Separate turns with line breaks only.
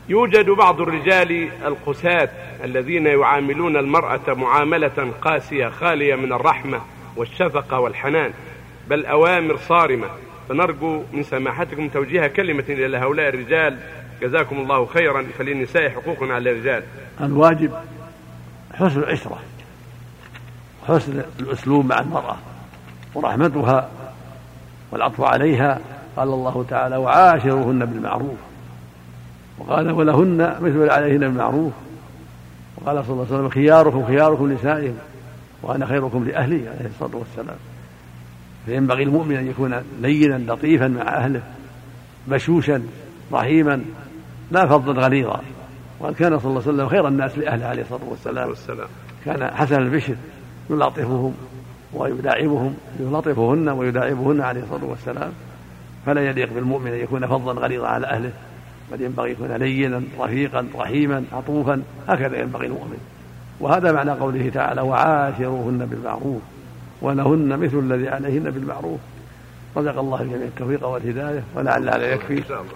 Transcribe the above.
يوجد بعض الرجال القساة الذين يعاملون المرأة معاملة قاسية خالية من الرحمة والشفقة والحنان، بل أوامر صارمة، فنرجو من سماحتكم توجيه كلمة إلى هؤلاء الرجال جزاكم الله خيرا، فللنساء حقوق على الرجال.
الواجب حسن العشرة، حسن الأسلوب مع المرأة ورحمتها والعطف عليها. قال الله تعالى: وعاشروهن بالمعروف، وقال: ولهن مثل عليهن بالمعروف، وقال صلى الله عليه وسلم: خياركم خياركم لنسائهم وأنا خيركم لأهلي عليه الصلاة والسلام. فينبغي المؤمن أن يكون لينا لطيفا مع أهله، بشوشا رحيما، لا فظا غليظا. وقد كان صلى الله عليه وسلم خير الناس لأهله عليه الصلاة والسلام، كان حسن البشر يلاطفهم ويداعبهم، يلاطفهن ويداعبهن عليه الصلاة والسلام. فلا يليق بالمؤمن أن يكون فظا غليظا على أهله، بل ينبغي يكون لينا رفيقا رحيما عطوفا، هكذا ينبغي المؤمن. وهذا معنى قوله تعالى: وعاشروهن بالمعروف ولهن مثل الذي عليهن بالمعروف. رزق الله الجميع التوفيق والهداية، ولعل هذا يكفي.